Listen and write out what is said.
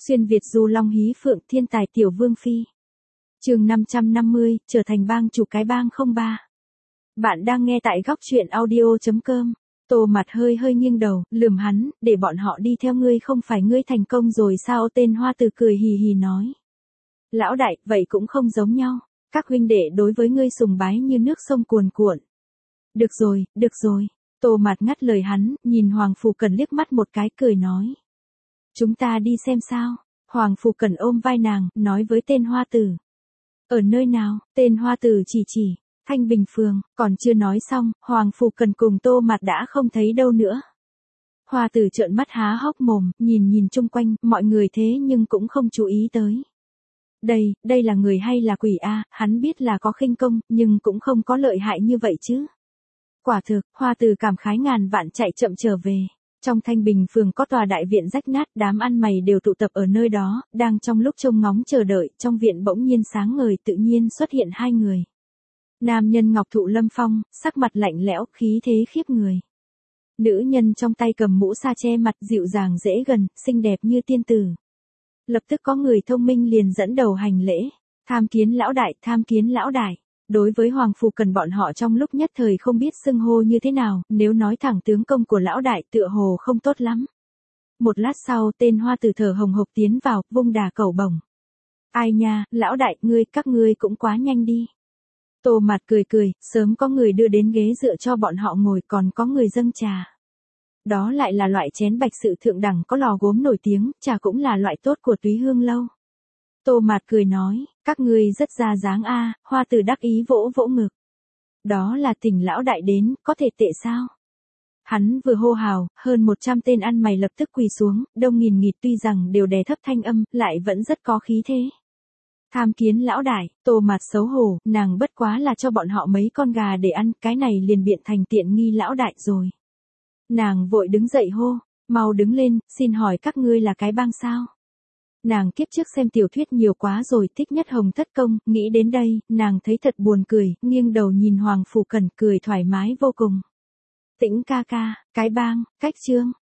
Xuyên Việt du long hí phượng thiên tài tiểu vương phi. Chương 550, trở thành bang chủ cái bang 03. Bạn đang nghe tại góc truyện audio.com. Tô Mặt hơi nghiêng đầu, lườm hắn, để bọn họ đi theo ngươi không phải ngươi thành công rồi sao? Tên Hoa Từ cười hì hì nói. Lão đại, vậy cũng không giống nhau. Các huynh đệ đối với ngươi sùng bái như nước sông cuồn cuộn. Được rồi. Tô Mặt ngắt lời hắn, nhìn Hoàng Phủ Cần liếc mắt một cái cười nói. Chúng ta đi xem sao? Hoàng Phủ Cần ôm vai nàng, nói với tên Hoa Tử. Ở nơi nào? Tên Hoa Tử chỉ. Thanh Bình Phường, còn chưa nói xong, Hoàng Phủ Cần cùng Tô Mặt đã không thấy đâu nữa. Hoa Tử trợn mắt há hốc mồm, nhìn chung quanh, mọi người thế nhưng cũng không chú ý tới. Đây là người hay là quỷ a? Hắn biết là có khinh công, nhưng cũng không có lợi hại như vậy chứ. Quả thực, Hoa Tử cảm khái ngàn vạn chạy chậm trở về. Trong Thanh Bình Phường có tòa đại viện rách nát, đám ăn mày đều tụ tập ở nơi đó, đang trong lúc trông ngóng chờ đợi, trong viện bỗng nhiên sáng ngời tự nhiên xuất hiện hai người. Nam nhân ngọc thụ lâm phong, sắc mặt lạnh lẽo, khí thế khiếp người. Nữ nhân trong tay cầm mũ sa che mặt, dịu dàng dễ gần, xinh đẹp như tiên tử. Lập tức có người thông minh liền dẫn đầu hành lễ. Tham kiến lão đại. Đối với Hoàng Phủ Cần bọn họ trong lúc nhất thời không biết xưng hô như thế nào, nếu nói thẳng tướng công của lão đại tựa hồ không tốt lắm. Một lát sau tên Hoa Tử thở hồng hộc tiến vào, vung đà cẩu bổng. Ai nha, lão đại, các ngươi cũng quá nhanh đi. Tô Mặt cười, sớm có người đưa đến ghế dựa cho bọn họ ngồi, còn có người dâng trà. Đó lại là loại chén bạch sự thượng đẳng có lò gốm nổi tiếng, trà cũng là loại tốt của Túy Hương lâu. Tô Mặt cười nói, các ngươi rất ra dáng a. Hoa Tử đắc ý vỗ ngực. Đó là Thỉnh lão đại đến, có thể tệ sao? Hắn vừa hô hào, hơn 100 tên ăn mày lập tức quỳ xuống, đông nghìn nghịt, tuy rằng đều đè thấp thanh âm, lại vẫn rất có khí thế. Tham kiến lão đại. Tô Mặt xấu hổ, nàng bất quá là cho bọn họ mấy con gà để ăn, cái này liền biện thành tiện nghi lão đại rồi. Nàng vội đứng dậy hô, mau đứng lên, xin hỏi các ngươi là cái bang sao? Nàng kiếp trước xem tiểu thuyết nhiều quá rồi, thích nhất Hồng Thất Công, nghĩ đến đây, nàng thấy thật buồn cười, nghiêng đầu nhìn Hoàng Phủ Cần cười thoải mái vô cùng. Tĩnh ca, cái bang, cách chương.